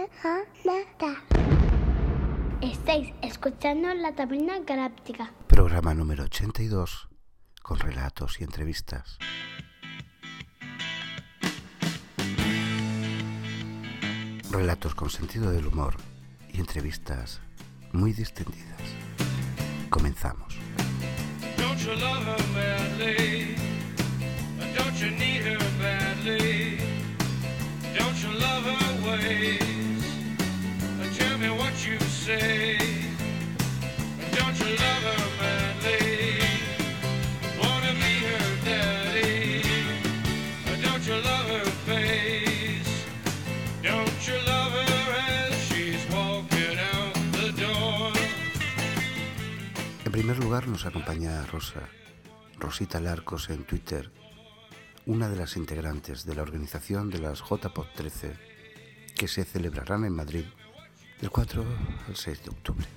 Estáis escuchando La Taberna Galáctica. Programa número 82, con relatos y entrevistas. Relatos con sentido del humor y entrevistas muy distendidas. Comenzamos. Don't you love her madly? Don't you need her badly? Don't you love her ways? Tell me what you say. Don't you love her madly? Wanna be her daddy? Don't you love her face? Don't you love her as she's walking out the door? En primer lugar nos acompaña Rosita Larcos en Twitter, una de las integrantes de la organización de las JPod 13 que se celebrarán en Madrid del 4 al 6 de octubre.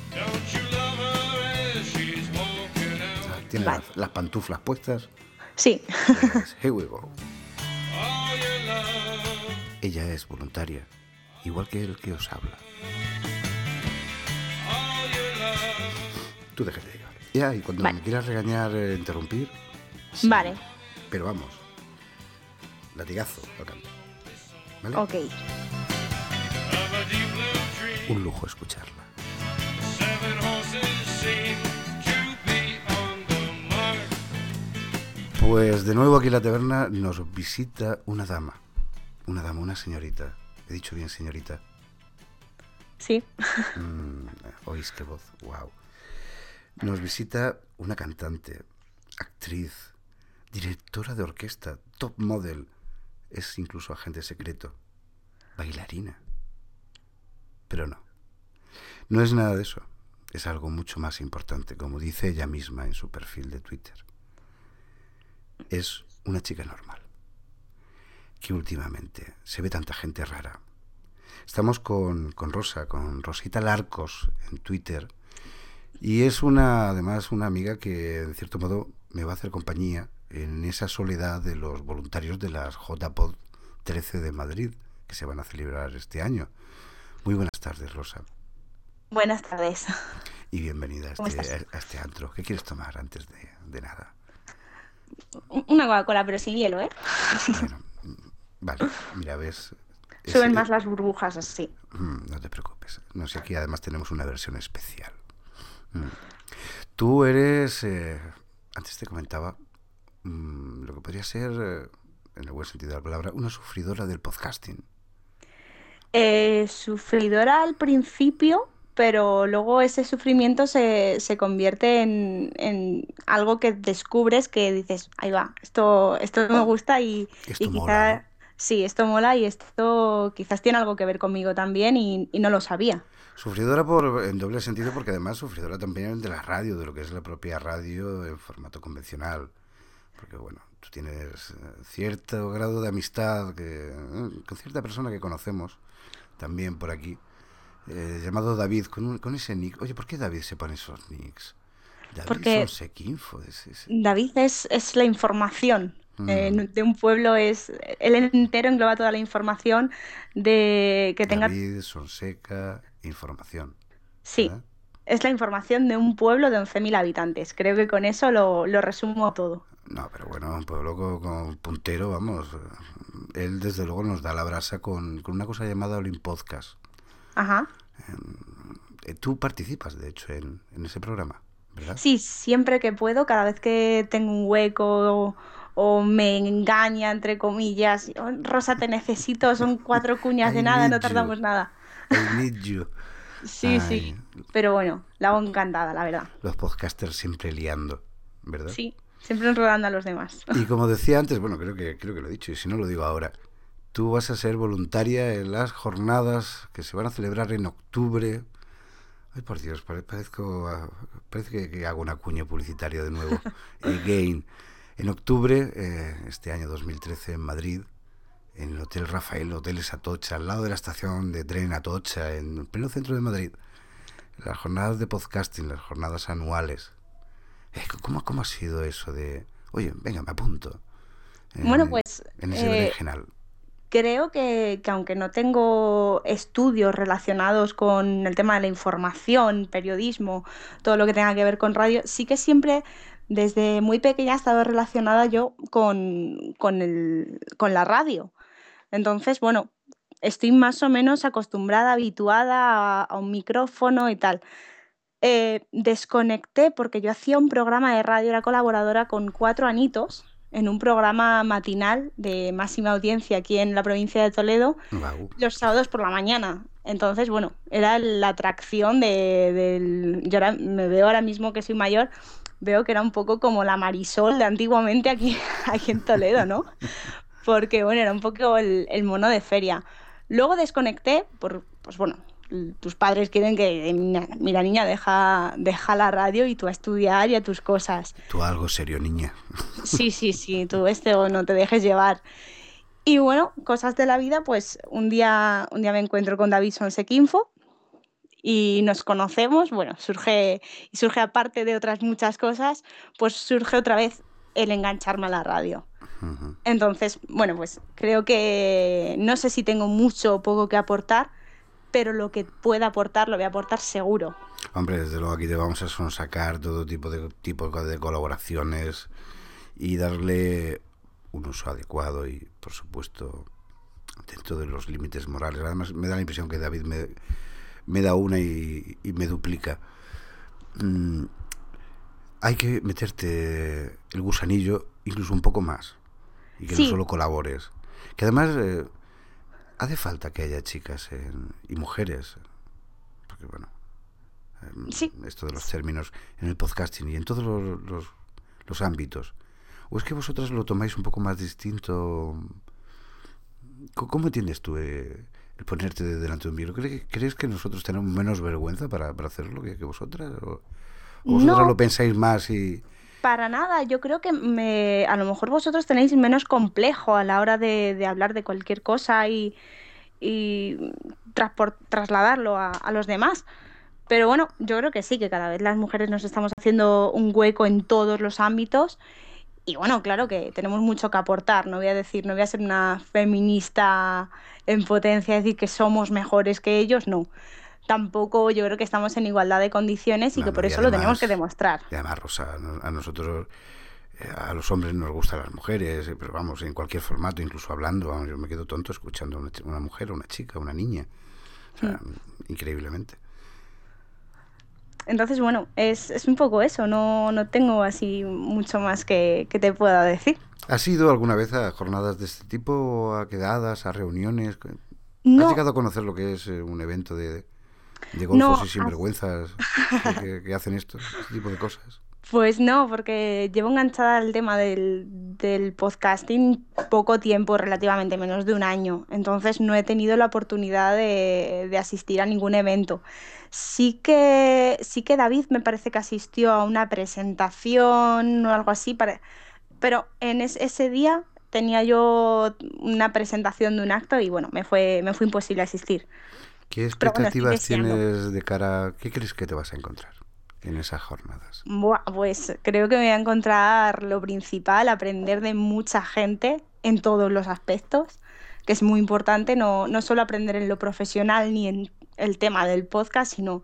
¿Tiene las pantuflas puestas? Sí. Pues, here we go. Ella es voluntaria, igual que el que os habla. Tú déjate llevar. Ya, y cuando me quieras regañar, interrumpir. Sí. Vale. Pero vamos, latigazo al canto. ¿Vale? Ok. Un lujo escucharla. Pues de nuevo aquí en la taberna nos visita una dama, una señorita. He dicho bien señorita. Sí. Oís qué voz, wow. Nos visita una cantante, actriz, directora de orquesta, top model, es incluso agente secreto, bailarina. Pero no es nada de eso, es algo mucho más importante, como dice ella misma en su perfil de Twitter. Es una chica normal, que últimamente se ve tanta gente rara. Estamos con Rosita Larcos en Twitter, y es además una amiga que en cierto modo me va a hacer compañía en esa soledad de los voluntarios de las JPod 13 de Madrid, que se van a celebrar este año. Muy buenas tardes, Rosa. Buenas tardes. Y bienvenida a este antro. ¿Qué quieres tomar antes de nada? Una Coca-Cola, pero sin hielo, ¿eh? Bueno, vale, mira, ves... Suben más las burbujas así. No te preocupes. No sé, aquí además tenemos una versión especial. Tú eres, antes te comentaba, lo que podría ser, en el buen sentido de la palabra, una sufridora del podcasting. Sufridora al principio, pero luego ese sufrimiento se convierte en algo que descubres, que dices, ahí va, esto me gusta y Esto quizá, mola, ¿no? sí, esto mola y esto quizás tiene algo que ver conmigo también y no lo sabía. Sufridora en doble sentido, porque además sufridora también de la radio, de lo que es la propia radio en formato convencional. Porque bueno, tú tienes cierto grado de amistad con cierta persona que conocemos también por aquí, llamado David, con ese nick. Oye, ¿por qué David se pone esos nicks? David Porque Sonsequinfo. David es la información. De un pueblo él entero engloba toda la información de que tenga. David Sonseca, información. Sí, ¿Verdad? es la información de un pueblo de 11.000 habitantes. Creo que con eso lo resumo todo. No, pero bueno, un pueblo con puntero, vamos. Él desde luego nos da la brasa con una cosa llamada Olimpodcast. Ajá. Tú participas, de hecho, en ese programa, ¿verdad? Sí, siempre que puedo, cada vez que tengo un hueco o me engaña, entre comillas, "Oh, Rosa, te necesito, son 4 cuñas de I nada, no need tardamos you. nada". I need you. Sí, sí, pero bueno, la hago encantada, la verdad. Los podcasters siempre liando, ¿verdad? Sí, siempre enredando a los demás. Y como decía antes, bueno, creo que lo he dicho, y si no lo digo ahora, tú vas a ser voluntaria en las jornadas que se van a celebrar en octubre. Ay, por Dios, parece que hago una cuña publicitaria de nuevo. Again. En octubre, este año 2013, en Madrid, en el Hotel Rafael, Hoteles Atocha, al lado de la estación de tren Atocha, en el pleno centro de Madrid. Las jornadas de podcasting, las jornadas anuales. ¿Cómo ha sido eso de, oye, venga, me apunto? Bueno, pues en ese berenjenal. creo que aunque no tengo estudios relacionados con el tema de la información, periodismo, todo lo que tenga que ver con radio, sí que siempre desde muy pequeña he estado relacionada yo con la radio. Entonces, bueno, estoy más o menos acostumbrada, habituada a un micrófono y tal. Desconecté porque yo hacía un programa de radio, era colaboradora con 4 añitos en un programa matinal de máxima audiencia aquí en la provincia de Toledo, Guau. los sábados por la mañana. Entonces, bueno, era la atracción del... Yo ahora, me veo ahora mismo que soy mayor, veo que era un poco como la Marisol de antiguamente aquí, aquí en Toledo, ¿no? Porque, bueno, era un poco el mono de feria. Luego desconecté pues bueno, tus padres quieren que, mira niña, deja la radio y tú a estudiar y a tus cosas. Tú algo serio, niña. Sí, tú o no te dejes llevar. Y bueno, cosas de la vida, pues un día me encuentro con David Sonsequinfo y nos conocemos, bueno, surge aparte de otras muchas cosas, pues surge otra vez el engancharme a la radio. Ujú. Entonces, bueno, pues creo que no sé si tengo mucho o poco que aportar, pero lo que pueda aportar lo voy a aportar seguro. Hombre, desde luego aquí te vamos a sonsacar todo tipo de colaboraciones y darle un uso adecuado y, por supuesto, dentro de los límites morales. Además, me da la impresión que David me da una y me duplica. Hay que meterte el gusanillo incluso un poco más y que no Sí, solo colabores. Que además hace falta que haya chicas y mujeres, porque bueno, sí. esto de los términos en el podcasting y en todos los ámbitos. ¿O es que vosotras lo tomáis un poco más distinto? ¿Cómo entiendes tú el ponerte delante de un micro? ¿Crees que nosotros tenemos menos vergüenza para hacerlo que vosotras? ¿O vosotras No, lo pensáis más y... para nada. Yo creo que a lo mejor vosotros tenéis menos complejo a la hora de hablar de cualquier cosa y trasladarlo a los demás. Pero bueno, yo creo que sí, que cada vez las mujeres nos estamos haciendo un hueco en todos los ámbitos. Y bueno, claro que tenemos mucho que aportar. No voy a ser una feminista en potencia, decir que somos mejores que ellos, no. Tampoco yo creo que estamos en igualdad de condiciones y No, que no, por eso lo tenemos que demostrar. y además, Rosa, a nosotros, a los hombres nos gustan las mujeres, pero vamos, en cualquier formato, incluso hablando, vamos, yo me quedo tonto escuchando a una mujer, a una chica, a una niña. O sea, increíblemente. Entonces, bueno, es un poco eso. No tengo así mucho más que te pueda decir. ¿Has ido alguna vez a jornadas de este tipo, a quedadas, a reuniones? ¿Has No, llegado a conocer lo que es un evento de golfos no, y sinvergüenzas que hacen esto, este tipo de cosas? pues no, porque llevo enganchada al tema del podcasting poco tiempo, relativamente menos de un año. Entonces no he tenido la oportunidad de asistir a ningún evento. Sí que David me parece que asistió a una presentación o algo así, pero en ese día tenía yo una presentación de un acto y bueno, me fue imposible asistir. ¿Qué Pero bueno, estoy expectativas deseando. tienes de cara? ¿Qué crees que te vas a encontrar en esas jornadas? Buah, pues creo que me voy a encontrar lo principal, aprender de mucha gente en todos los aspectos, que es muy importante, no solo aprender en lo profesional ni en el tema del podcast, sino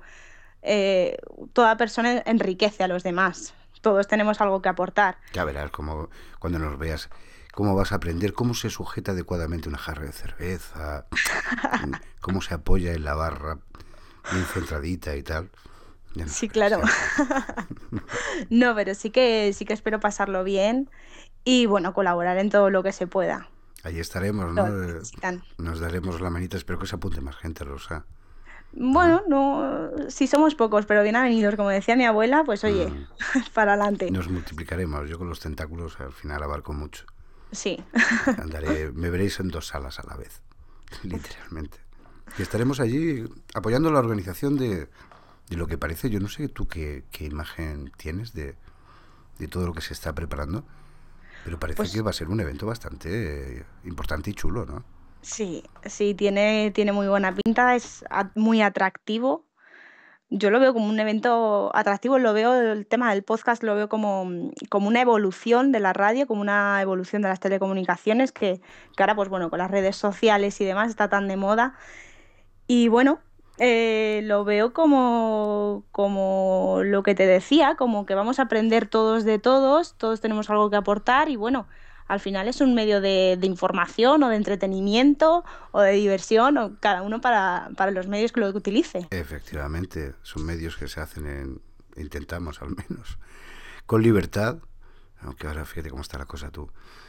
toda persona enriquece a los demás. Todos tenemos algo que aportar. Ya verás cómo, cuando nos veas, cómo vas a aprender cómo se sujeta adecuadamente una jarra de cerveza, cómo se apoya en la barra, bien centradita y tal. Ya nos Sí, verás, claro. ya verás. No, pero sí que espero pasarlo bien y bueno, colaborar en todo lo que se pueda. Ahí estaremos, Lo ¿no? necesitan. Nos daremos la manita, espero que se apunte más gente, Rosa. ¿No? Bueno, no, sí somos pocos, pero bien avenidos, como decía mi abuela, pues oye, Mm, para adelante. Nos multiplicaremos. Yo con los tentáculos al final abarco mucho. Sí. Me veréis en 2 salas a la vez, literalmente. Y estaremos allí apoyando la organización de lo que parece. Yo no sé tú qué imagen tienes de todo lo que se está preparando, pero parece que Pues va a ser un evento bastante importante y chulo, ¿no? sí, tiene muy buena pinta, es muy atractivo. yo lo veo como un evento atractivo, lo veo, el tema del podcast lo veo como una evolución de la radio, como una evolución de las telecomunicaciones, que ahora, pues bueno, con las redes sociales y demás está tan de moda. Y bueno, lo veo como lo que te decía, como que vamos a aprender todos tenemos algo que aportar y bueno, al final es un medio de información o de entretenimiento o de diversión, o cada uno para los medios que lo utilice. Efectivamente, son medios que se hacen intentamos al menos, con libertad, aunque ahora fíjate cómo está la cosa tú.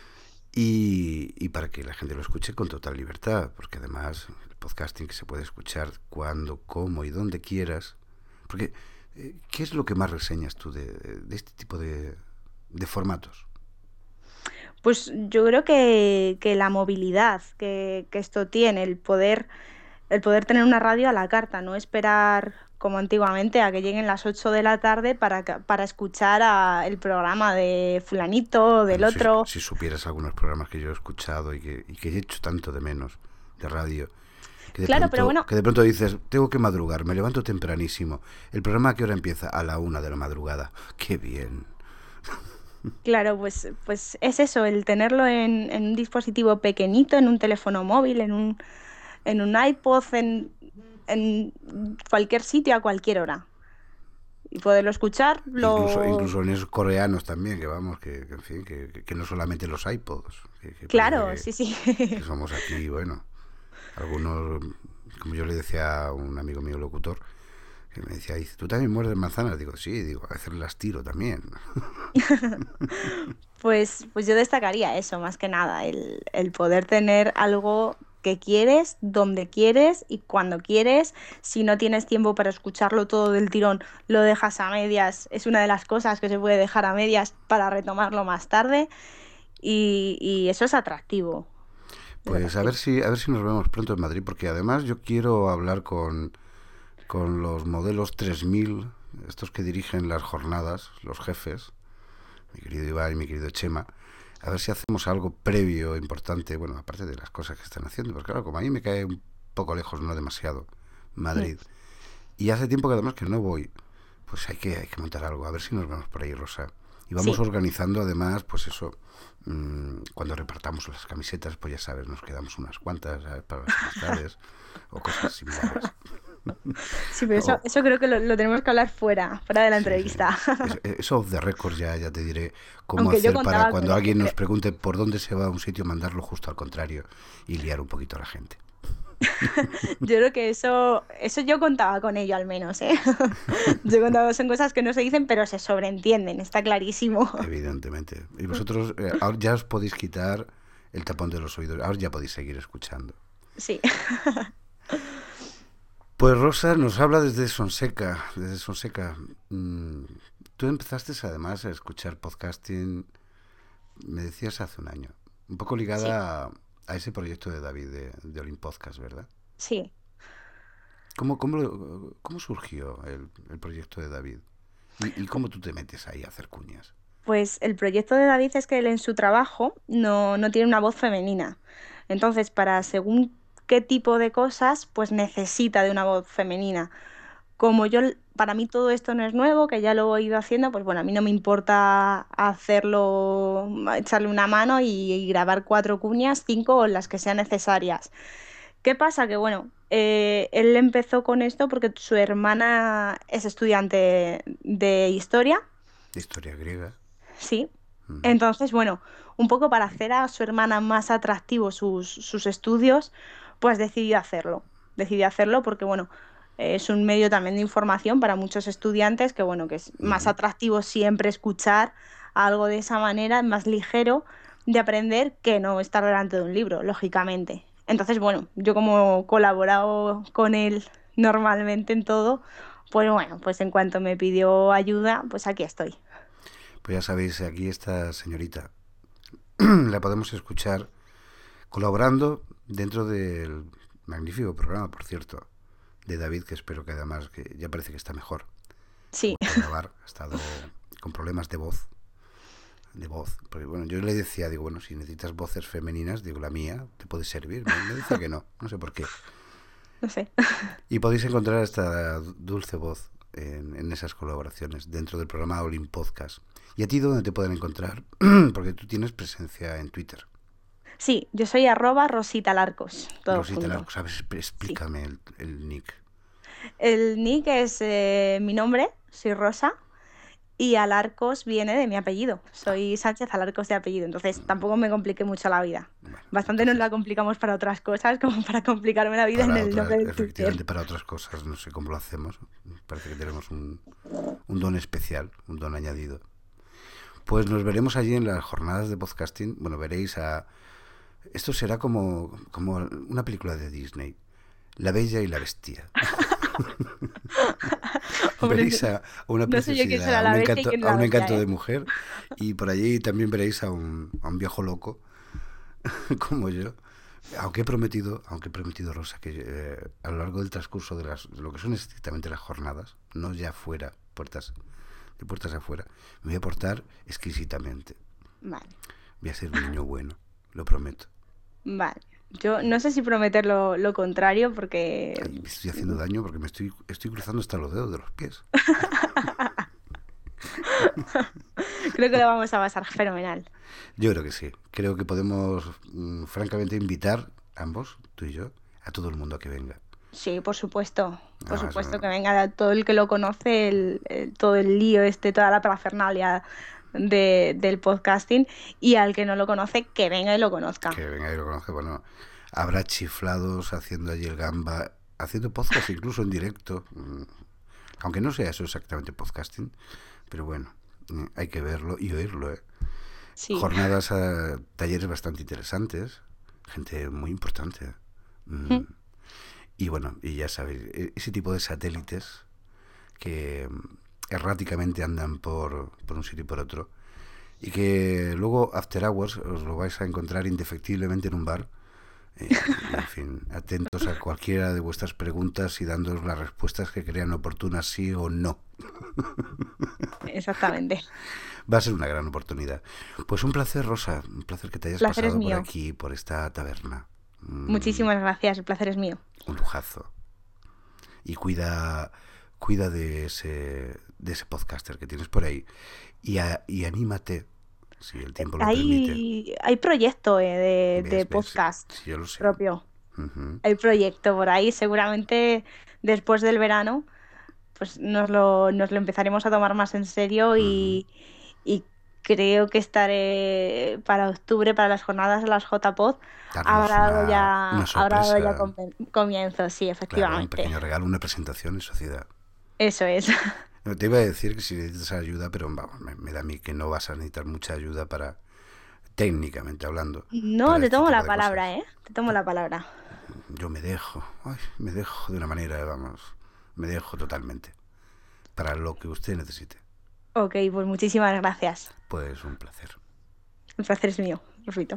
Y para que la gente lo escuche con total libertad, porque además el podcasting que se puede escuchar cuando, cómo y donde quieras. Porque, ¿qué es lo que más reseñas tú de este tipo de formatos? Pues yo creo que la movilidad que esto tiene, el poder tener una radio a la carta, no esperar como antiguamente a que lleguen las 8 de la tarde para escuchar el programa de fulanito o del Bueno, otro. si supieras algunos programas que yo he escuchado y que he hecho tanto de menos de radio, Claro, pero bueno, que de pronto dices, tengo que madrugar, me levanto tempranísimo. ¿El programa a qué hora empieza? A la 1 de la madrugada. ¡Qué bien! claro, pues es eso, el tenerlo en un dispositivo pequeñito, en un teléfono móvil, en un iPod, en cualquier sitio, a cualquier hora. Y poderlo escuchar, Incluso en esos coreanos también, que vamos, en fin, que no solamente los iPods, que Claro, parece sí, sí. que somos aquí, bueno, algunos, como yo le decía a un amigo mío locutor, que me decía, dice, ¿tú también muerdes manzanas? Digo, sí, digo, a veces las tiro también. Pues yo destacaría eso, más que nada, el poder tener algo que quieres, donde quieres y cuando quieres. Si no tienes tiempo para escucharlo todo del tirón, lo dejas a medias. Es una de las cosas que se puede dejar a medias para retomarlo más tarde. Y eso es atractivo. Es Pues atractivo. a ver si nos vemos pronto en Madrid, porque además yo quiero hablar con los modelos 3000, estos que dirigen las jornadas, los jefes, mi querido Iván y mi querido Chema, a ver si hacemos algo previo, importante, bueno, aparte de las cosas que están haciendo, porque claro, como a mí me cae un poco lejos, no demasiado, Madrid, y hace tiempo que además que no voy, pues hay que montar algo, a ver si nos vemos por ahí, Rosa. Y vamos Sí, organizando además, pues eso, cuando repartamos las camisetas, pues ya sabes, nos quedamos unas cuantas, ¿sabes? Para las amistades o cosas similares. sí, pero eso, O, eso creo que lo tenemos que hablar fuera de la sí, sí. entrevista. Eso off the record ya te diré cómo Aunque yo hacer para contaba con cuando ello, alguien nos creo. pregunte por dónde se va a un sitio, mandarlo justo al contrario y liar un poquito a la gente. Yo creo que eso yo contaba con ello al menos, ¿eh? Yo contaba, son cosas que no se dicen, pero se sobreentienden, está clarísimo. Evidentemente. Y vosotros ahora ya os podéis quitar el tapón de los oídos, ahora ya podéis seguir escuchando. Sí, Pues Rosa nos habla desde Sonseca, desde Sonseca. Tú empezaste además a escuchar podcasting, me decías hace un año, un poco sí, ligada a ese proyecto de David de Olim Podcast, ¿verdad? sí. ¿Cómo surgió el proyecto de David? ¿Y cómo tú te metes ahí a hacer cuñas? Pues el proyecto de David es que él en su trabajo no tiene una voz femenina. Entonces, para según qué tipo de cosas, pues necesita de una voz femenina. Como para mí todo esto no es nuevo, que ya lo he ido haciendo, pues bueno, a mí no me importa hacerlo, echarle una mano y grabar 4 cuñas, 5 o las que sean necesarias. ¿Qué pasa? Que bueno, él empezó con esto porque su hermana es estudiante de historia, De historia griega. sí. Ujú. Entonces, bueno, un poco para hacer a su hermana más atractivo sus estudios, pues decidió hacerlo. Decidió hacerlo porque, bueno, es un medio también de información para muchos estudiantes, que bueno, que es más Ujú. atractivo siempre escuchar algo de esa manera, más ligero de aprender que no estar delante de un libro, lógicamente. Entonces, bueno, yo como he colaborado con él normalmente en todo, pues bueno, pues en cuanto me pidió ayuda, pues aquí estoy. Pues ya sabéis, aquí esta señorita la podemos escuchar colaborando dentro del magnífico programa, por cierto, de David, que espero que además que ya parece que está mejor, que ha Sí. vuelto a grabar, ha estado con problemas de voz, porque bueno, yo le decía, digo, bueno, si necesitas voces femeninas, digo, la mía te puede servir, me decía que no sé por qué, no sé. Y podéis encontrar esta dulce voz en esas colaboraciones dentro del programa All-in Podcast. ¿Y a ti dónde te pueden encontrar? Porque tú tienes presencia en Twitter. Sí, yo soy @RositaLarcos, todo Rosita junto. Larcos, ¿sabes? Explícame el nick. El nick es mi nombre, soy Rosa, y Alarcos viene de mi apellido. Soy Sánchez Alarcos de apellido, entonces tampoco me compliqué mucho la vida. Bueno, Bastante nos entonces, la complicamos para otras cosas como para complicarme la vida en para el otras, nombre de efectivamente, Twitter. para otras cosas, no sé cómo lo hacemos. Parece que tenemos un don especial, un don añadido. Pues nos veremos allí en las jornadas de podcasting. Bueno, veréis a... Esto será como una película de Disney. La Bella y la Bestia. Hombre, Veréis a una no sé yo quién será preciosidad, la bestia y quién a la un bestia, encanto ¿eh? de mujer. Y por allí también veréis a un viejo loco, como yo. Aunque he prometido, Rosa, que a lo largo del transcurso de lo que son estrictamente las jornadas, no ya fuera, de puertas afuera, me voy a portar exquisitamente. Vale, Voy a ser un niño bueno, lo prometo. vale. Yo no sé si prometer lo contrario porque Ay, me estoy haciendo daño porque estoy cruzando hasta los dedos de los pies. creo que lo vamos a pasar fenomenal. Yo creo que sí. Creo que podemos, francamente, invitar ambos, tú y yo, a todo el mundo a que venga. Sí, por supuesto. Por Ah, supuesto eso- que venga todo el que lo conoce, todo el lío toda la parafernalia del podcasting, y al que no lo conoce, que venga y lo conozca. Que venga y lo conozca. Bueno, habrá chiflados haciendo allí el gamba, haciendo podcast incluso en directo. Aunque no sea eso exactamente podcasting, pero bueno, hay que verlo y oírlo, ¿eh? Sí. Jornadas, talleres bastante interesantes, gente muy importante. Y bueno, y ya sabéis, ese tipo de satélites que erráticamente andan por un sitio y por otro, y que luego After Hours os lo vais a encontrar indefectiblemente en un bar. En fin, atentos a cualquiera de vuestras preguntas y dándoos las respuestas que crean oportunas, sí o no. Exactamente. Va a ser una gran oportunidad. Pues un placer, Rosa, un placer que te hayas Placer es pasado por mío. aquí, por esta taberna. Muchísimas gracias, el placer es mío. Un lujazo. Y cuida de ese podcaster que tienes por ahí. Y anímate, si el tiempo lo permite. Hay proyecto de ¿Ves? podcast Sí, yo lo sé. propio. Ujú. Hay proyecto por ahí, seguramente después del verano, pues nos lo empezaremos a tomar más en serio y creo que estaré para octubre, para las jornadas de las JPod, Darnos habrá dado una sorpresa. comienzo, sí, Claro, un efectivamente. pequeño regalo, una presentación en sociedad. Eso es. No, te iba a decir que si necesitas ayuda, pero vamos, me da a mí que no vas a necesitar mucha ayuda para, técnicamente hablando. No, para te este tomo tipo la de palabra, cosas. ¿eh? Te tomo la palabra. Yo me dejo de una manera, vamos, me dejo totalmente. Para lo que usted necesite. Ok, pues muchísimas gracias. Pues un placer. El placer es mío, Rufito.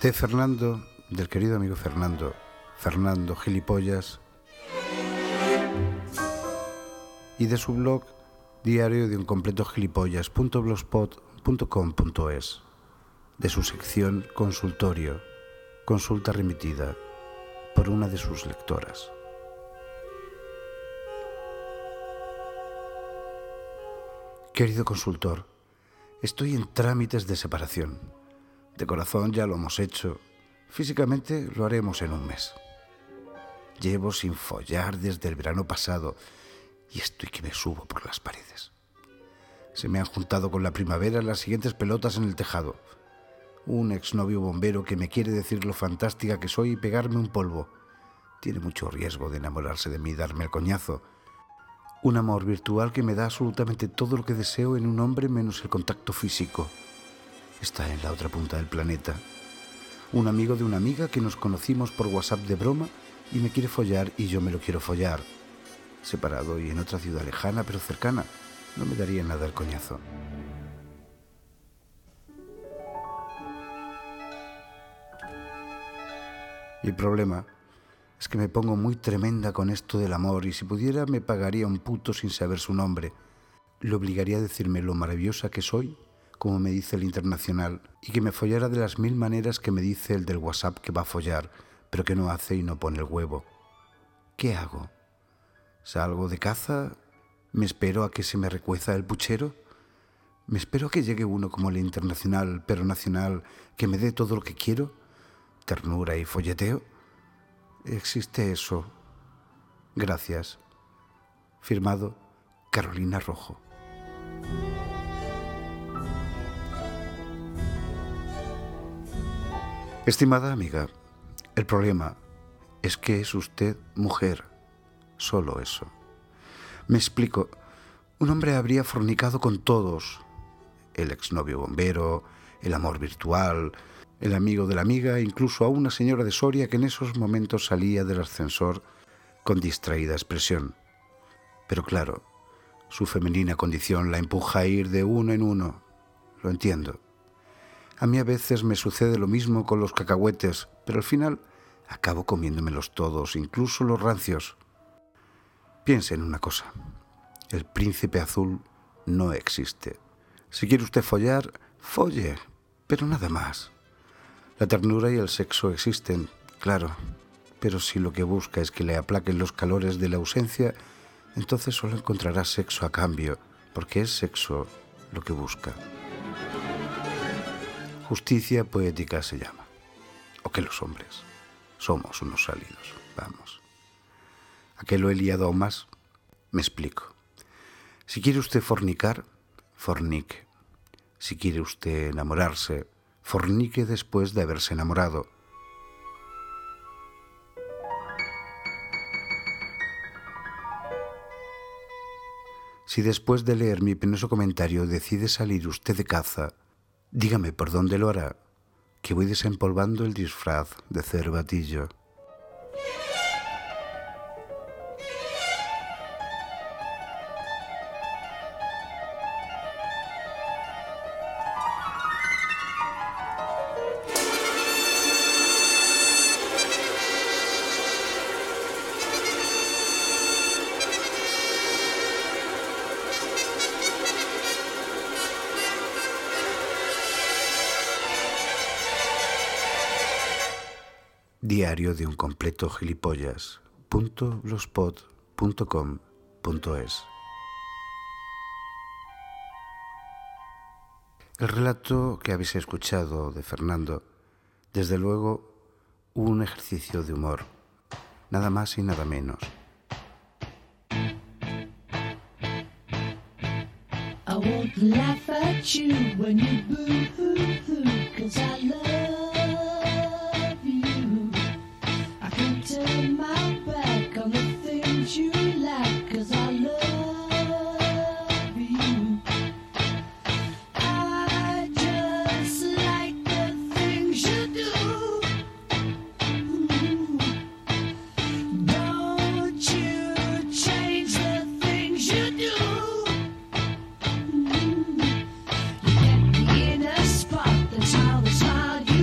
De Fernando, del querido amigo Fernando Gilipollas, y de su blog diario de un completo gilipollas.blogspot.com.es, de su sección Consultorio, consulta remitida por una de sus lectoras. Querido consultor, estoy en trámites de separación. De corazón ya lo hemos hecho. Físicamente lo haremos en un mes. Llevo sin follar desde el verano pasado y estoy que me subo por las paredes. Se me han juntado con la primavera las siguientes pelotas en el tejado. Un exnovio bombero que me quiere decir lo fantástica que soy y pegarme un polvo. Tiene mucho riesgo de enamorarse de mí y darme el coñazo. Un amor virtual que me da absolutamente todo lo que deseo en un hombre menos el contacto físico. Está en la otra punta del planeta. Un amigo de una amiga que nos conocimos por WhatsApp de broma y me quiere follar y yo me lo quiero follar. Separado y en otra ciudad lejana pero cercana, no me daría nada el coñazo. Y el problema es que me pongo muy tremenda con esto del amor y si pudiera me pagaría un puto sin saber su nombre. Le obligaría a decirme lo maravillosa que soy, como me dice el internacional, y que me follara de las 1000 maneras que me dice el del WhatsApp que va a follar, pero que no hace y no pone el huevo. ¿Qué hago? ¿Salgo de caza? ¿Me espero a que se me recueza el puchero? ¿Me espero a que llegue uno como el internacional, pero nacional, que me dé todo lo que quiero? ¿Ternura y folleteo? ¿Existe eso? Gracias. Firmado Carolina Rojo. Estimada amiga, el problema es que es usted mujer. Solo eso. Me explico. Un hombre habría fornicado con todos. El exnovio bombero, el amor virtual, el amigo de la amiga, incluso a una señora de Soria que en esos momentos salía del ascensor con distraída expresión. Pero claro, su femenina condición la empuja a ir de uno en uno. Lo entiendo. A mí a veces me sucede lo mismo con los cacahuetes, pero al final acabo comiéndomelos todos, incluso los rancios. Piense en una cosa. El príncipe azul no existe. Si quiere usted follar, folle, pero nada más. La ternura y el sexo existen, claro, pero si lo que busca es que le aplaquen los calores de la ausencia, entonces solo encontrará sexo a cambio, porque es sexo lo que busca. Justicia poética se llama. O que los hombres somos unos sálidos, vamos. ¿A qué lo he liado aún más? Me explico. Si quiere usted fornicar, fornique. Si quiere usted enamorarse, fornique después de haberse enamorado. Si después de leer mi penoso comentario decide salir usted de caza, dígame por dónde lo hará, que voy desempolvando el disfraz de cervatillo. Diario de un completo gilipollas.blogspot.com.es. El relato que habéis escuchado de Fernando, desde luego, un ejercicio de humor, nada más y nada menos. I won't laugh at you when you boo-hoo-hoo, 'cause I love you. I can turn my back on the things you like, 'cause I love you. I just like the things you do. Don't you change the things you do. You get me in a spot, that's how the smile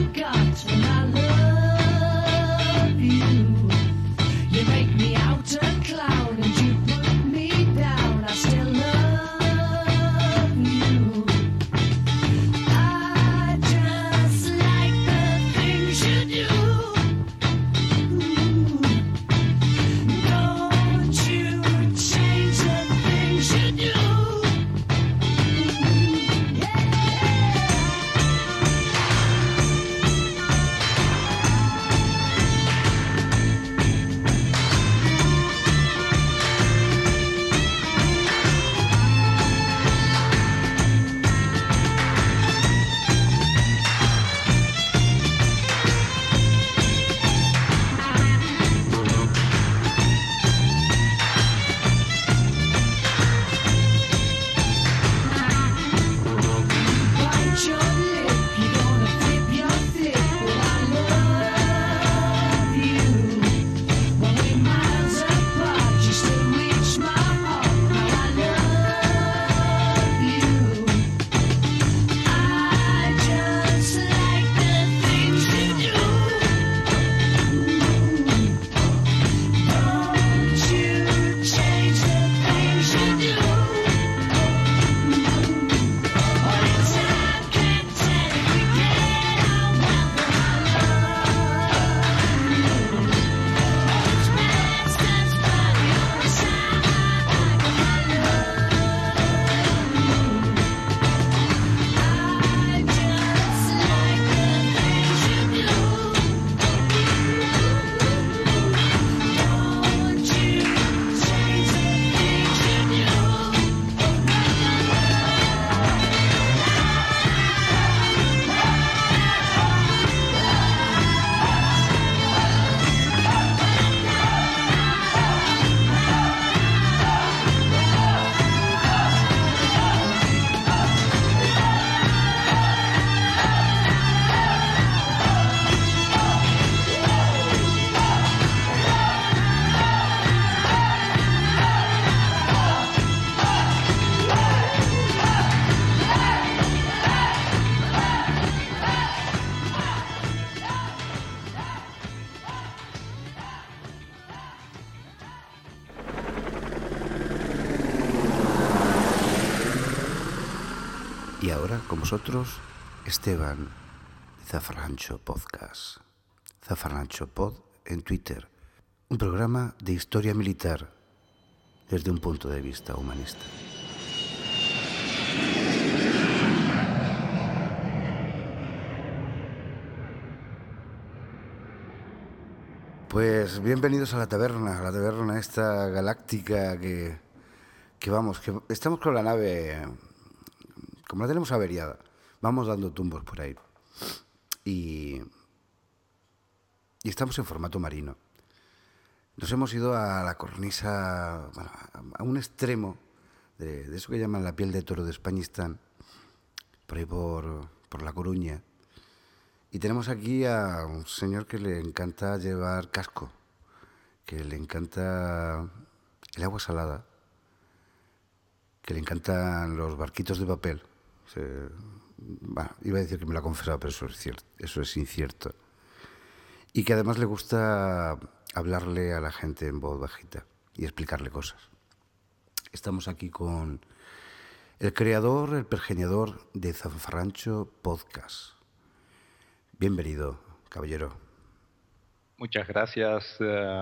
ahora con vosotros Esteban de Zafarrancho Podcast. Zafarrancho Pod en Twitter. Un programa de historia militar desde un punto de vista humanista. Pues bienvenidos a la taberna esta galáctica que vamos, que estamos con la nave, como la tenemos averiada, vamos dando tumbos por ahí. Y estamos en formato marino. Nos hemos ido a la cornisa, bueno, a un extremo de eso que llaman la piel de toro de Españistán, por ahí por La Coruña. Y tenemos aquí a un señor que le encanta llevar casco, que le encanta el agua salada, que le encantan los barquitos de papel. Bueno, iba a decir que me lo ha confesado, pero eso es incierto. Y que además le gusta hablarle a la gente en voz bajita y explicarle cosas. Estamos aquí con el creador, el pergeñador de Zafarrancho Podcast. Bienvenido, caballero. Muchas gracias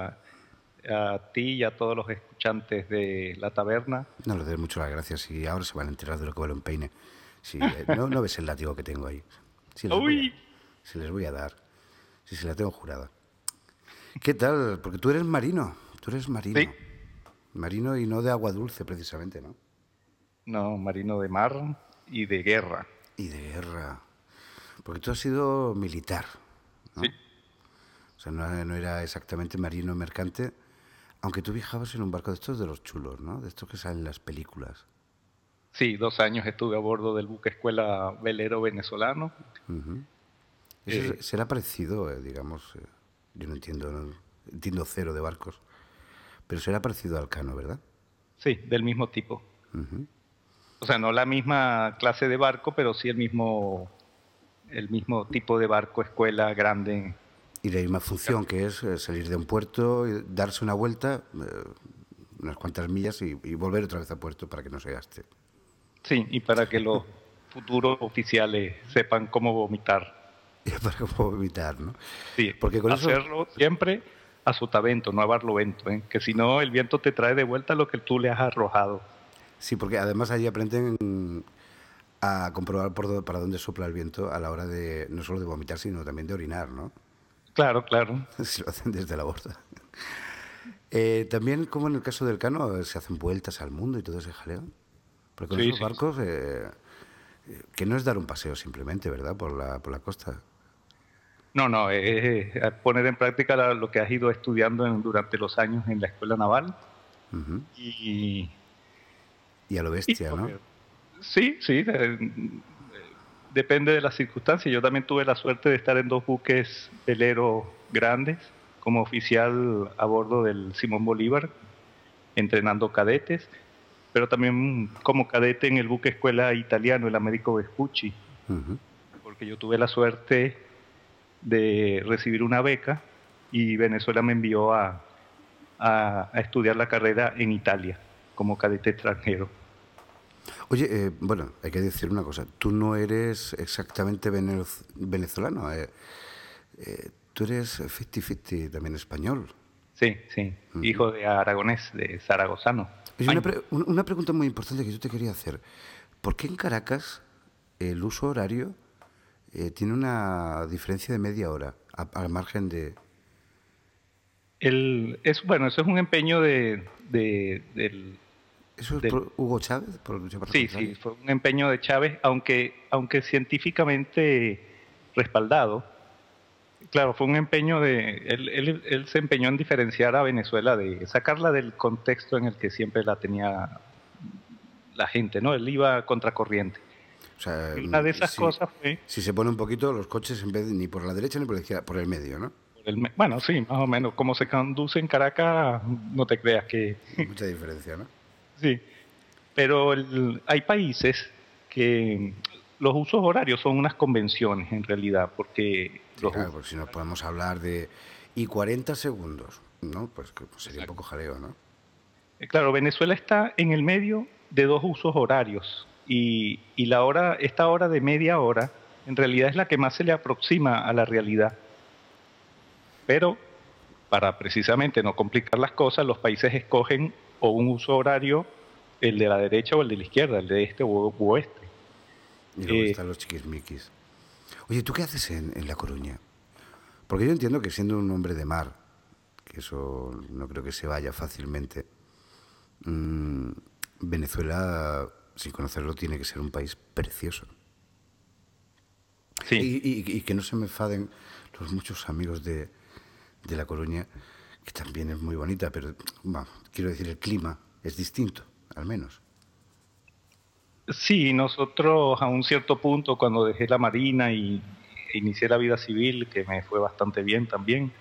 a ti y a todos los escuchantes de la taberna. No les doy mucho las gracias y ahora se van a enterar de lo que vale un peine. Sí, no ves el látigo que tengo ahí. Sí, les voy a dar. Sí, se la tengo jurada. ¿Qué tal? Porque tú eres marino. Sí. Marino y no de agua dulce, precisamente, ¿no? No, marino de mar y de guerra. Y de guerra. Porque tú has sido militar, ¿no? Sí. O sea, no era exactamente marino mercante, aunque tú viajabas en un barco de estos de los chulos, ¿no? De estos que salen en las películas. Sí, 2 años estuve a bordo del buque escuela velero venezolano. Uh-huh. Eso será parecido, digamos, yo no entiendo cero de barcos, pero será parecido al Cano, ¿verdad? Sí, del mismo tipo. Uh-huh. O sea, no la misma clase de barco, pero sí el mismo tipo de barco escuela grande. Y la misma función, que es salir de un puerto, y darse una vuelta, unas cuantas millas y volver otra vez a puerto para que no se gaste. Sí, y para que los futuros oficiales sepan cómo vomitar. Y para cómo vomitar, ¿no? Sí, porque con hacerlo siempre a sotavento, no a barlovento, ¿eh? Que si no el viento te trae de vuelta lo que tú le has arrojado. Sí, porque además allí aprenden a comprobar para dónde sopla el viento a la hora de no solo de vomitar, sino también de orinar, ¿no? Claro, claro. Se lo hacen desde la borda. También, como en el caso del Cano, se hacen vueltas al mundo y todo ese jaleo. Porque con esos barcos, que no es dar un paseo simplemente, ¿verdad? Por la costa. No, es poner en práctica lo que has ido estudiando durante los años en la escuela naval. Uh-huh. Y a lo bestia, ¿no? Sí, depende de las circunstancias. Yo también tuve la suerte de estar en 2 buques veleros grandes como oficial a bordo del Simón Bolívar, entrenando cadetes, pero también como cadete en el buque escuela italiano, el Américo Vespucci, Uh-huh. porque yo tuve la suerte de recibir una beca y Venezuela me envió a estudiar la carrera en Italia como cadete extranjero. Oye, bueno, hay que decir una cosa. Tú no eres exactamente venezolano. Tú eres 50-50 también español. Sí, hijo de aragonés, de zaragozano. Oye, una pregunta muy importante que yo te quería hacer. ¿Por qué en Caracas el uso horario tiene una diferencia de media hora al margen de...? Eso es un empeño del... ¿Eso es por Hugo Chávez? Sí, fue un empeño de Chávez, aunque científicamente respaldado. Claro, fue un empeño de... Él se empeñó en diferenciar a Venezuela, de sacarla del contexto en el que siempre la tenía la gente, ¿no? Él iba contracorriente. O sea, una de esas cosas fue... Si se pone un poquito los coches en vez de ni por la derecha ni por la izquierda, por el medio, ¿no? Bueno, sí, más o menos. Como se conduce en Caracas, no te creas que... Mucha diferencia, ¿no? Sí, pero hay países que los usos horarios son unas convenciones en realidad, porque... Sí, claro, porque si no podemos hablar de... Y 40 segundos, ¿no? Pues que sería un poco jaleo, ¿no? Claro, Venezuela está en el medio de 2 usos horarios y esta hora de media hora, en realidad es la que más se le aproxima a la realidad. Pero para precisamente no complicar las cosas, los países escogen o un uso horario, el de la derecha o el de la izquierda, el de este o oeste. Y luego están los chiquismiquis. Oye, ¿tú qué haces en La Coruña? Porque yo entiendo que siendo un hombre de mar, que eso no creo que se vaya fácilmente, Venezuela, sin conocerlo, tiene que ser un país precioso. Sí. Y que no se me enfaden los muchos amigos de La Coruña, que también es muy bonita, pero bueno, quiero decir, el clima es distinto, al menos. Sí, nosotros a un cierto punto, cuando dejé la marina y inicié la vida civil, que me fue bastante bien también,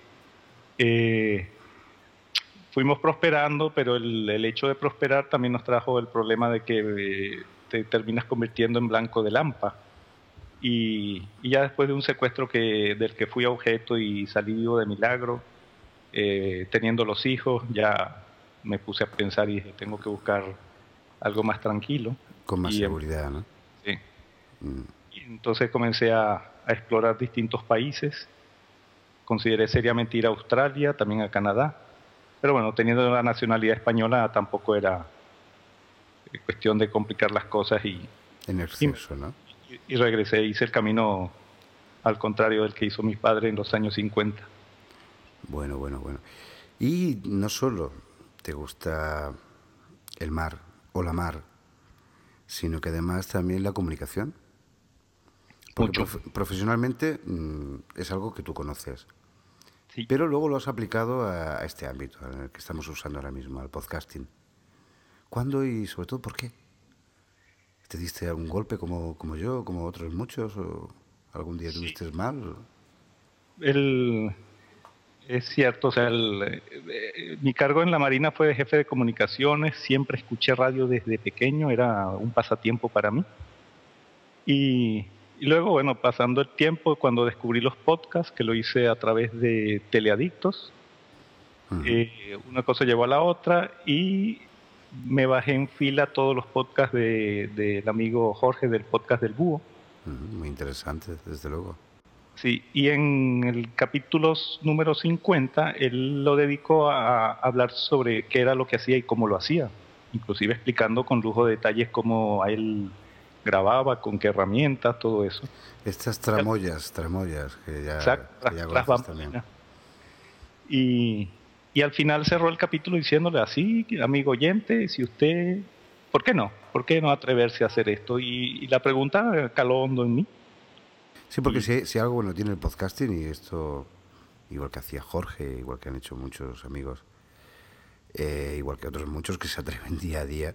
fuimos prosperando, pero el hecho de prosperar también nos trajo el problema de que te terminas convirtiendo en blanco de lampa. Y ya después de un secuestro del que fui objeto y salí vivo de milagro, teniendo los hijos, ya me puse a pensar y dije, tengo que buscar algo más tranquilo. Con más Y, seguridad, ¿no? Sí. Y entonces comencé a explorar distintos países. Consideré seriamente ir a Australia, también a Canadá. Pero bueno, teniendo la nacionalidad española tampoco era cuestión de complicar las cosas En exceso, ¿no? y regresé, hice el camino al contrario del que hizo mi padre en los años 50. Bueno. Y no solo te gusta el mar o la mar, sino que además también la comunicación. Porque Mucho. profesionalmente es algo que tú conoces. Sí. Pero luego lo has aplicado a este ámbito en el que estamos usando ahora mismo, al podcasting. ¿Cuándo y sobre todo por qué? ¿Te diste algún golpe como yo, como otros muchos? ¿O algún día tuviste mal? Es cierto, o sea, mi cargo en la Marina fue de jefe de comunicaciones, siempre escuché radio desde pequeño, era un pasatiempo para mí. Y luego, bueno, pasando el tiempo, cuando descubrí los podcasts, que lo hice a través de Teleadictos, una cosa llevó a la otra y me bajé en fila todos los podcasts del amigo Jorge del podcast del Búho. Muy interesante, desde luego. Sí, y en el capítulo número 50 él lo dedicó a hablar sobre qué era lo que hacía y cómo lo hacía, inclusive explicando con lujo de detalles cómo a él grababa, con qué herramientas, todo eso. Estas tramoyas, que ya, Exacto, que ya tras conoces también. bambalinas. Y al final cerró el capítulo diciéndole así, amigo oyente, si usted, ¿por qué no? ¿Por qué no atreverse a hacer esto? Y la pregunta caló hondo en mí. Sí, porque si algo bueno tiene el podcasting, y esto, igual que hacía Jorge, igual que han hecho muchos amigos, igual que otros muchos que se atreven día a día,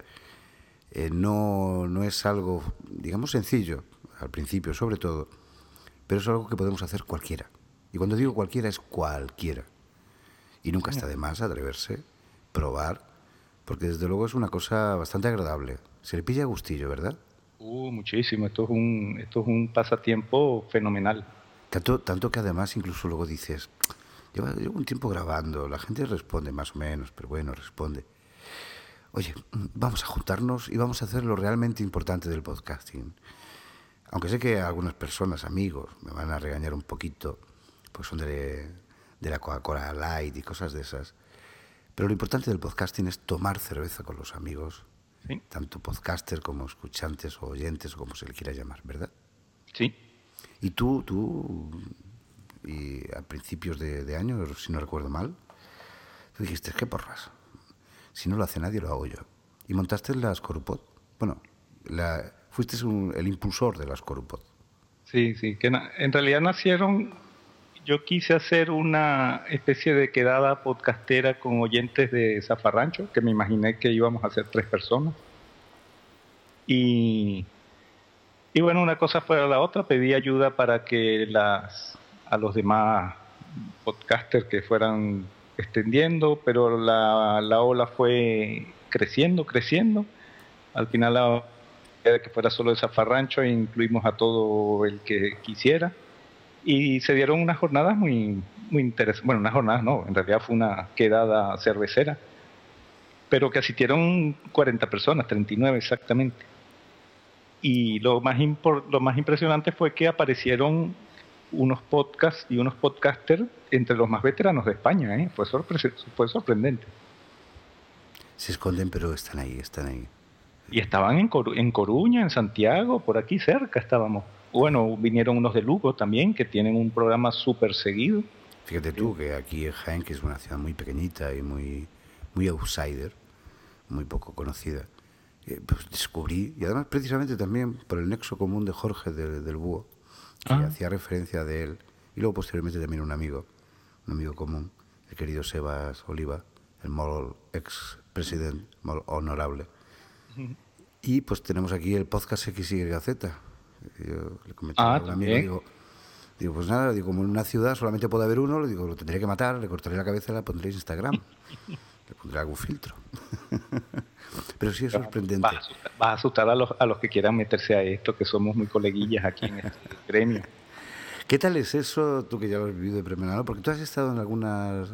no es algo, digamos, sencillo, al principio sobre todo, pero es algo que podemos hacer cualquiera. Y cuando digo cualquiera, es cualquiera. Y nunca está de más atreverse, probar, porque desde luego es una cosa bastante agradable. Se le pilla gustillo, ¿verdad? Muchísimo, esto es un pasatiempo fenomenal. Tanto que además incluso luego dices, llevo un tiempo grabando, la gente responde más o menos, pero bueno, responde. Oye, vamos a juntarnos y vamos a hacer lo realmente importante del podcasting. Aunque sé que algunas personas, amigos, me van a regañar un poquito, pues son de la Coca-Cola Light y cosas de esas. Pero lo importante del podcasting es tomar cerveza con los amigos, Sí. tanto podcaster como escuchantes o oyentes o como se le quiera llamar, ¿verdad? Sí. Y tú y a principios de año, si no recuerdo mal, tú dijiste, ¿qué porras? Si no lo hace nadie, lo hago yo. Y montaste las Corupod. Bueno, fuiste el impulsor de las Corupod. Sí, que en realidad nacieron. Yo quise hacer una especie de quedada podcastera con oyentes de Zafarrancho, que me imaginé que íbamos a ser 3 personas. Y bueno, una cosa fue a la otra, pedí ayuda para que a los demás podcasters que fueran extendiendo, pero la ola fue creciendo. Al final la idea de que fuera solo de Zafarrancho e incluimos a todo el que quisiera. Y se dieron unas jornadas muy interesantes. Bueno, unas jornadas no, en realidad fue una quedada cervecera. Pero que asistieron 40 personas, 39 exactamente. y lo más impresionante fue que aparecieron unos podcasts y unos podcasters entre los más veteranos de España, ¿eh? Fue sorprendente. Se esconden, pero están ahí, están ahí. Y estaban en Coruña, en Santiago, por aquí cerca estábamos. Bueno, vinieron unos de Lugo también, que tienen un programa súper seguido. Fíjate tú que aquí en Jaén, que es una ciudad muy pequeñita y muy outsider, muy poco conocida, pues descubrí, y además precisamente también por el nexo común de Jorge del Búho, que hacía referencia de él, y luego posteriormente también un amigo común, el querido Sebas Oliva, el molt ex-president, molt honorable. Y pues tenemos aquí el podcast XYZ. Yo le comenté a un amigo, digo, pues nada, digo, como en una ciudad solamente puede haber uno, le digo, lo tendré que matar, le cortaré la cabeza y la pondré en Instagram. Le pondré algún filtro. Pero sí es sorprendente. Vas a asustar a los que quieran meterse a esto, que somos muy coleguillas aquí en este gremio. ¿Qué tal es eso, tú que ya lo has vivido de primera mano? Porque tú has estado en algunas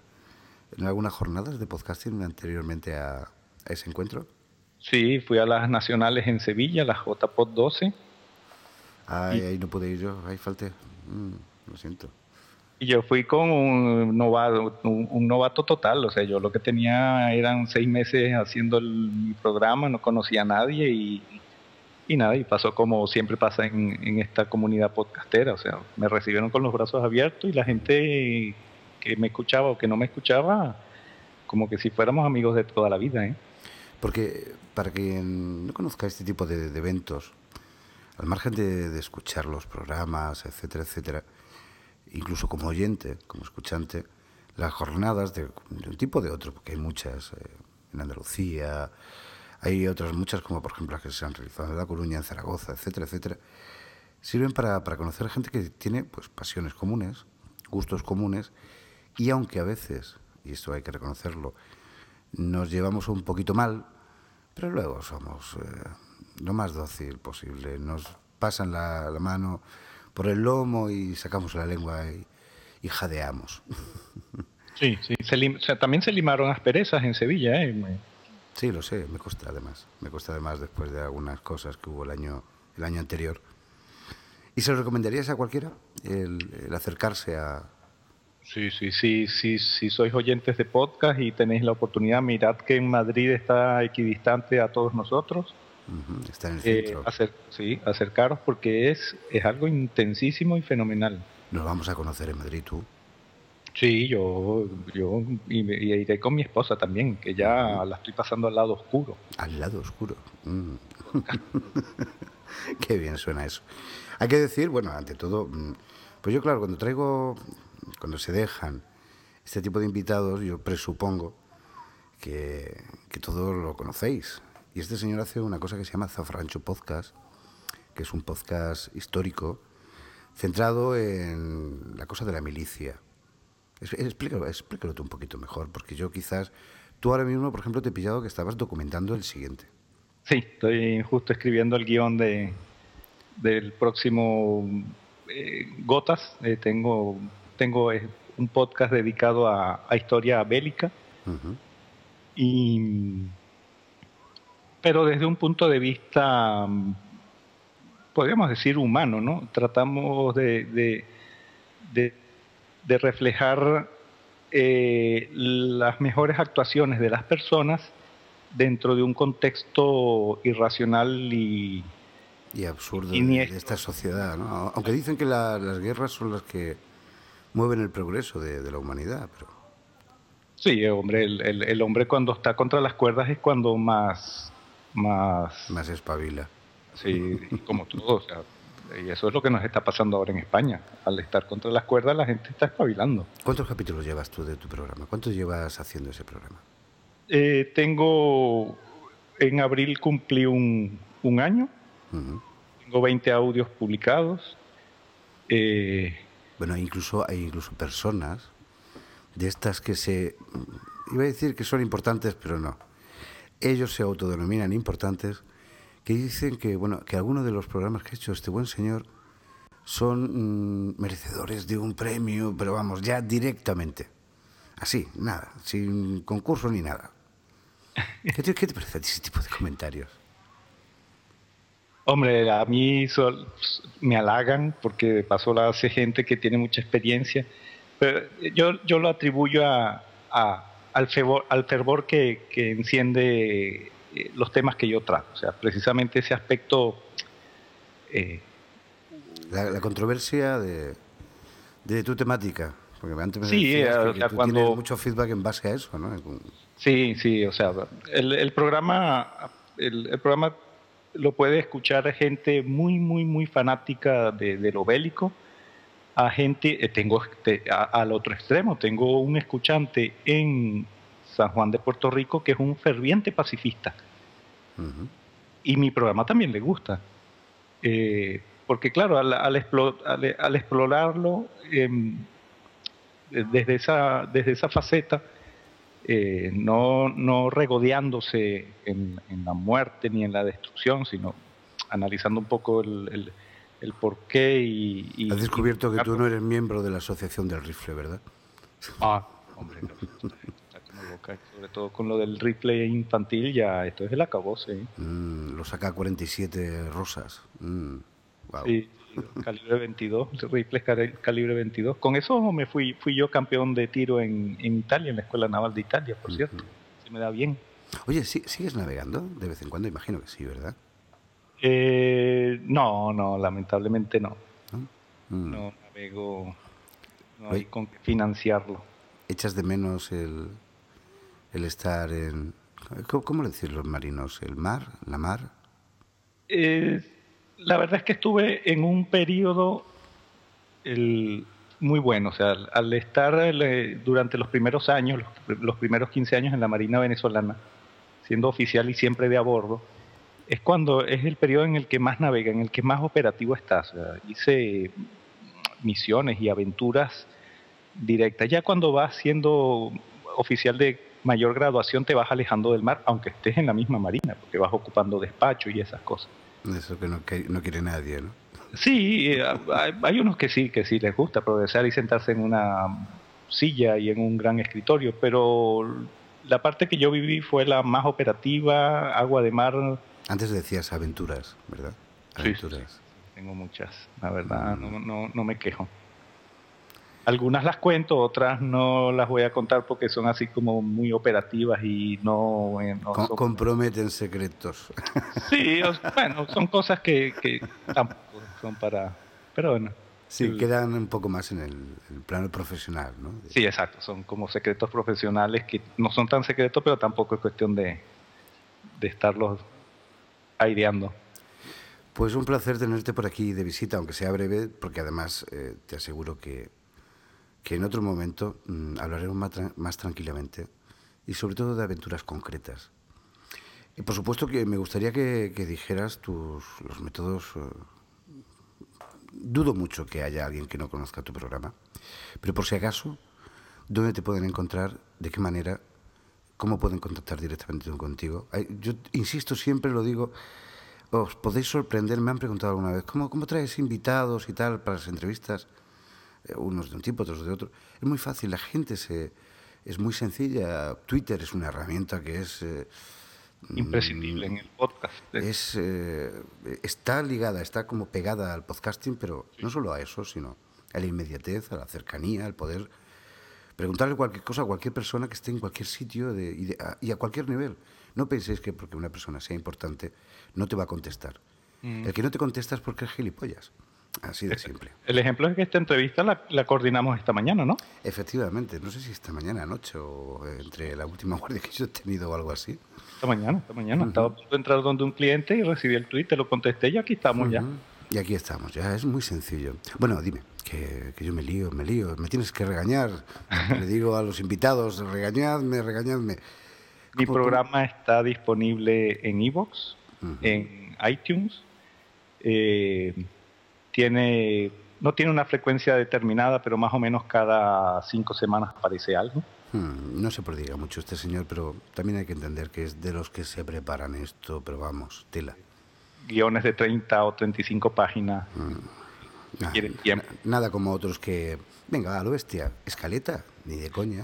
jornadas de podcasting anteriormente a ese encuentro. Sí, fui a las nacionales en Sevilla, las JPod 12. Ahí no pude ir yo, ahí falté. Lo siento. Y yo fui con un novato total, o sea, yo lo que tenía eran 6 meses haciendo mi programa, no conocía a nadie y nada, y pasó como siempre pasa en esta comunidad podcastera, o sea, me recibieron con los brazos abiertos y la gente que me escuchaba o que no me escuchaba, como que si fuéramos amigos de toda la vida, ¿eh? Porque para quien no conozca este tipo de eventos, al margen de escuchar los programas, etcétera, etcétera, incluso como oyente, como escuchante, las jornadas de un tipo o de otro, porque hay muchas en Andalucía, hay otras muchas como por ejemplo las que se han realizado en La Coruña, en Zaragoza, etcétera, etcétera, sirven para conocer gente que tiene pues pasiones comunes, gustos comunes, y aunque a veces, y esto hay que reconocerlo, nos llevamos un poquito mal, pero luego somos lo más dócil posible, nos pasan la mano por el lomo y sacamos la lengua y jadeamos. Sí, sí. O sea, también se limaron asperezas en Sevilla, ¿eh? Sí, lo sé, me cuesta además después de algunas cosas que hubo el año anterior. ¿Y se lo recomendarías a cualquiera el acercarse a...? Sí, sois oyentes de podcast y tenéis la oportunidad, mirad que en Madrid está equidistante a todos nosotros. Está en el centro. Acercaros porque es algo intensísimo y fenomenal. Nos vamos a conocer en Madrid, tú. Sí, yo y iré con mi esposa también, que ya la estoy pasando al lado oscuro. Al lado oscuro. Qué bien suena eso. Hay que decir, bueno, ante todo, pues yo claro, cuando se dejan este tipo de invitados, yo presupongo que todos lo conocéis. Y este señor hace una cosa que se llama Zafrancho Podcast, que es un podcast histórico centrado en la cosa de la milicia. Explícalo tú un poquito mejor, porque yo quizás... Tú ahora mismo, por ejemplo, te he pillado que estabas documentando el siguiente. Sí, estoy justo escribiendo el guión del próximo Gotas. Tengo un podcast dedicado a historia bélica. Pero desde un punto de vista, podríamos decir, humano, ¿no? Tratamos de reflejar las mejores actuaciones de las personas dentro de un contexto irracional y absurdo de esta sociedad, ¿no? Aunque dicen que las guerras son las que mueven el progreso de la humanidad, pero... Sí, hombre, el hombre cuando está contra las cuerdas es cuando más espabila. Sí, como todo, o sea, y eso es lo que nos está pasando ahora en España. Al estar contra las cuerdas la gente está espabilando. ¿Cuántos capítulos llevas tú de tu programa? ¿Cuánto llevas haciendo ese programa? En abril cumplí un año. Tengo 20 audios publicados. Bueno, hay incluso personas de estas que iba a decir que son importantes, pero no. Ellos se autodenominan importantes, que dicen que algunos de los programas que ha hecho este buen señor son merecedores de un premio, pero vamos, ya directamente. Así, nada, sin concurso ni nada. ¿Qué te parece ese tipo de comentarios? Hombre, a mí me halagan porque de paso la hace gente que tiene mucha experiencia, pero yo lo atribuyo al fervor que enciende los temas que yo trato. O sea, precisamente ese aspecto... La controversia de tu temática. Porque antes me Sí, decías o que sea, tú cuando- tienes mucho feedback en base a eso, ¿no? Sí, o sea, el programa lo puede escuchar gente muy fanática de lo bélico, a gente, al otro extremo, tengo un escuchante en San Juan de Puerto Rico que es un ferviente pacifista, Ujú. y mi programa también le gusta. Porque claro, al explorarlo desde esa faceta, no regodeándose en la muerte ni en la destrucción, sino analizando un poco el porqué y Has descubierto que tú no eres miembro de la Asociación del Rifle, ¿verdad? Hombre, no, está como loca, sobre todo con lo del rifle infantil, ya esto es el acabose, ¿eh? Los AK-47 rosas. Wow. Sí, calibre 22, rifles calibre 22. Con eso fui yo campeón de tiro en Italia, en la Escuela Naval de Italia, por cierto. Se me da bien. Oye, ¿sigues navegando de vez en cuando? Imagino que sí, ¿verdad? No, lamentablemente no. Mm. No navego, no Oye. hay con qué financiarlo. ¿Echas de menos el estar en... ¿Cómo le decís los marinos? ¿El mar? ¿La mar? La verdad es que estuve en un periodo muy bueno, o sea, al estar durante los primeros años, los primeros 15 años en la Marina venezolana, siendo oficial y siempre de a bordo, es cuando es el periodo en el que más navega, en el que más operativo estás. O sea, hice misiones y aventuras directas. Ya cuando vas siendo oficial de mayor graduación te vas alejando del mar, aunque estés en la misma marina, porque vas ocupando despacho y esas cosas. Eso que no quiere nadie, ¿no? Sí, hay unos que sí les gusta progresar y sentarse en una silla y en un gran escritorio, pero la parte que yo viví fue la más operativa, agua de mar. Antes decías aventuras, ¿verdad? Aventuras. Sí, tengo muchas, la verdad, no me quejo. Algunas las cuento, otras no las voy a contar porque son así como muy operativas y no son... Comprometen secretos. Sí, bueno, son cosas que tampoco son para... Pero bueno. Sí, quedan un poco más en el plano profesional, ¿no? Sí, exacto, son como secretos profesionales que no son tan secretos, pero tampoco es cuestión de estarlos aireando. Pues un placer tenerte por aquí de visita, aunque sea breve, porque además te aseguro que en otro momento hablaremos más tranquilamente y sobre todo de aventuras concretas. Y por supuesto que me gustaría que dijeras los métodos. Dudo mucho que haya alguien que no conozca tu programa, pero por si acaso, ¿dónde te pueden encontrar? ¿De qué manera? ¿Cómo pueden contactar directamente contigo? Yo insisto, siempre lo digo, os podéis sorprender, me han preguntado alguna vez, ¿cómo traes invitados y tal para las entrevistas? Unos de un tipo, otros de otro. Es muy fácil, la gente es muy sencilla. Twitter es una herramienta que es... imprescindible en el podcast. Está ligada, está como pegada al podcasting, pero no solo a eso, sino a la inmediatez, a la cercanía, al poder preguntarle cualquier cosa a cualquier persona que esté en cualquier sitio y a cualquier nivel. No penséis que porque una persona sea importante no te va a contestar. El que no te contesta es porque es gilipollas. Así de simple. El ejemplo es que esta entrevista la coordinamos esta mañana, ¿no? Efectivamente, no sé si esta mañana, anoche o entre la última guardia que yo he tenido o algo así. Esta mañana. Estaba a punto de entrar donde un cliente y recibí el tuit, te lo contesté y aquí estamos ya. Y aquí estamos, ya es muy sencillo. Bueno, dime, que yo me lío, me tienes que regañar. Le digo a los invitados, regañadme. Mi programa está disponible en iVoox, en iTunes. No tiene una frecuencia determinada, pero más o menos cada 5 semanas aparece algo. No se prodiga mucho este señor, pero también hay que entender que es de los que se preparan esto, pero vamos, tela. Guiones de 30 o 35 páginas. Quieren tiempo. Nada como otros que, venga, a lo bestia, escaleta, ni de coña.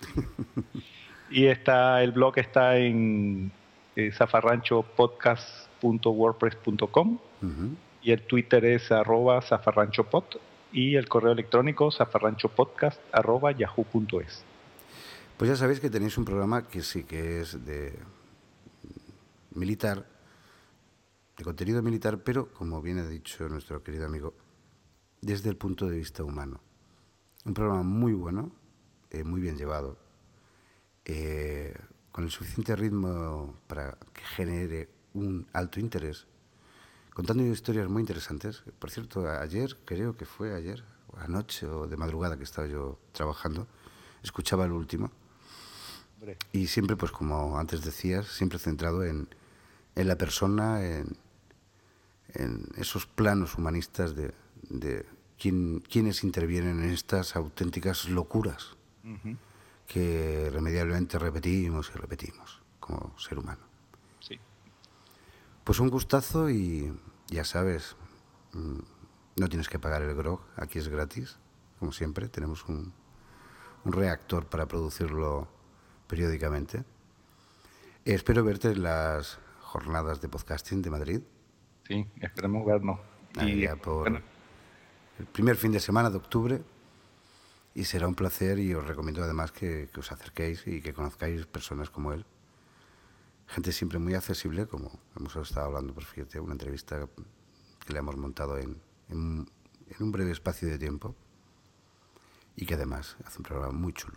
Y el blog está en zafarranchopodcast.wordpress.com. Ujú. y el Twitter es @zafarranchopod y el correo electrónico zafarranchopodcast@yahoo.es. Pues ya sabéis que tenéis un programa que sí que es de militar, de contenido militar, pero como bien ha dicho nuestro querido amigo, desde el punto de vista humano. Un programa muy bueno, muy bien llevado, con el suficiente ritmo para que genere un alto interés, contando historias muy interesantes. Por cierto, ayer, creo que fue ayer, o anoche o de madrugada que estaba yo trabajando, escuchaba el último. Y siempre, pues como antes decías, siempre centrado en la persona, en esos planos humanistas de quienes intervienen en estas auténticas locuras que irremediablemente repetimos y repetimos como ser humano. Sí. Pues un gustazo y ya sabes, no tienes que pagar el grog, aquí es gratis, como siempre, tenemos un reactor para producirlo periódicamente. Espero verte en las jornadas de podcasting de Madrid. Sí, esperemos vernos. Allá por bueno, el primer fin de semana de octubre. Y será un placer y os recomiendo además que os acerquéis y que conozcáis personas como él. Gente siempre muy accesible, como hemos estado hablando, pues fíjate, una entrevista que le hemos montado en un breve espacio de tiempo y que además hace un programa muy chulo.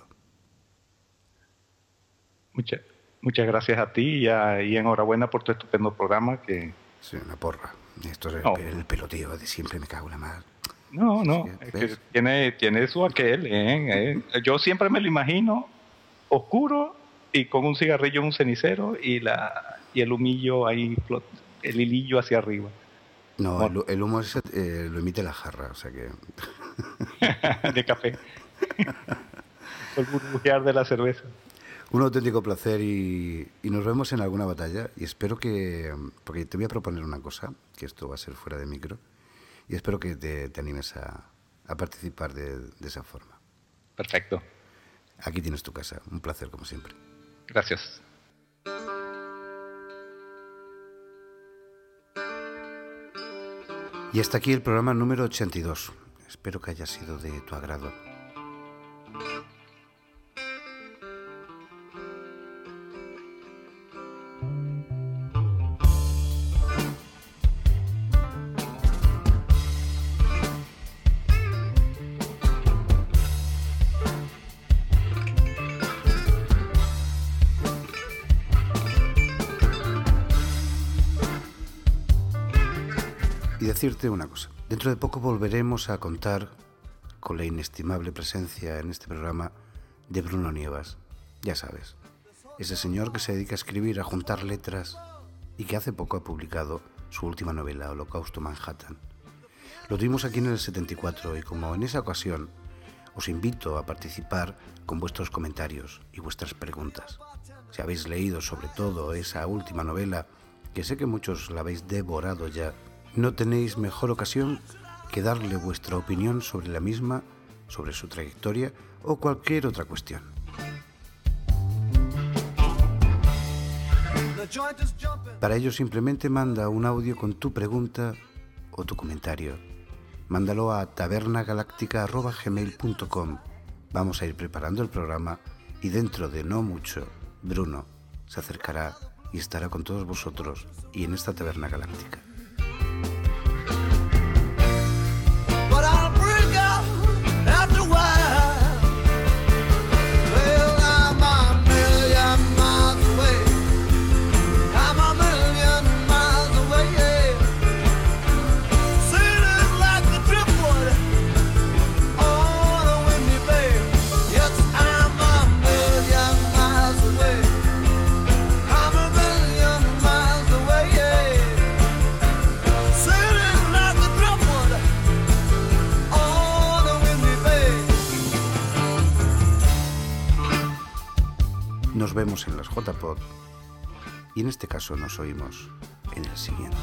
muchas gracias a ti y enhorabuena por tu estupendo programa que... Sí, una porra. Esto es No. el pelotío de siempre, me cago en la mar. No, Sí, es que ¿ves? tiene su aquel. Yo siempre me lo imagino oscuro y con un cigarrillo en un cenicero y el humillo ahí, el hilillo hacia arriba. No, el humo ese lo emite la jarra, o sea que... De café. El burbujear de la cerveza. Un auténtico placer y nos vemos en alguna batalla y espero que... Porque te voy a proponer una cosa, que esto va a ser fuera de micro, y espero que te animes a participar de esa forma. Perfecto. Aquí tienes tu casa, un placer como siempre. Gracias. Y hasta aquí el programa número 82. Espero que haya sido de tu agrado. Y decirte una cosa. Dentro de poco volveremos a contar con la inestimable presencia en este programa de Bruno Nievas. Ya sabes, ese señor que se dedica a escribir, a juntar letras y que hace poco ha publicado su última novela, Holocausto Manhattan. Lo tuvimos aquí en el 74 y como en esa ocasión os invito a participar con vuestros comentarios y vuestras preguntas. Si habéis leído sobre todo esa última novela, que sé que muchos la habéis devorado ya, no tenéis mejor ocasión que darle vuestra opinión sobre la misma, sobre su trayectoria o cualquier otra cuestión. Para ello simplemente manda un audio con tu pregunta o tu comentario. Mándalo a tabernagaláctica@gmail.com. Vamos a ir preparando el programa y dentro de no mucho, Bruno se acercará y estará con todos vosotros y en esta Taberna Galáctica. But I'll break out after a while. Well, I'm a million miles away. I'm a million miles away, yeah. Sailing like the driftwood on a windy bay. Yes, I'm a million miles away. I'm a million miles away, yeah. Sailing like the driftwood on a windy bay. Nos vemos en las JPod y en este caso nos oímos en el siguiente.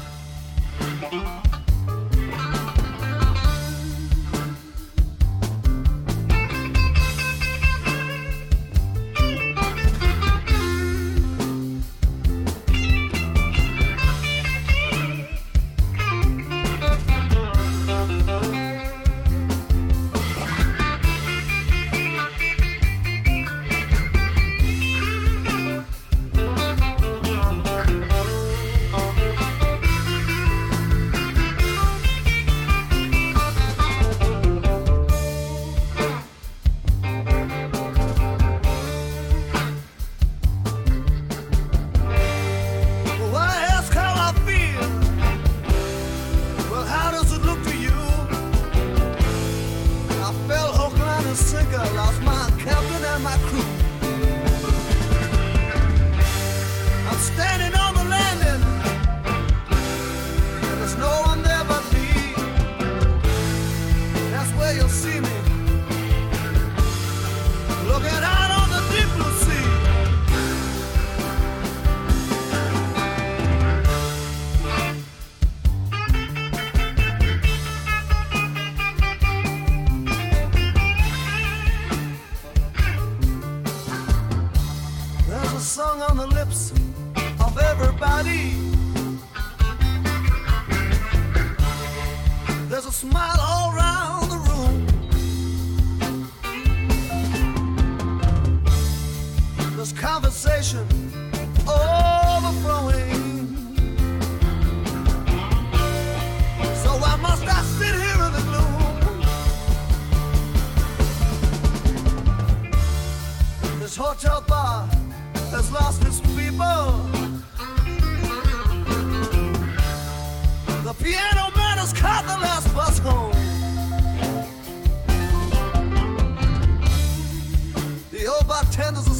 smile all around the room. There's conversation overflowing. So why must I sit here in the gloom? This hotel bar has lost its people. The piano man has caught the last bus home. The old bartender's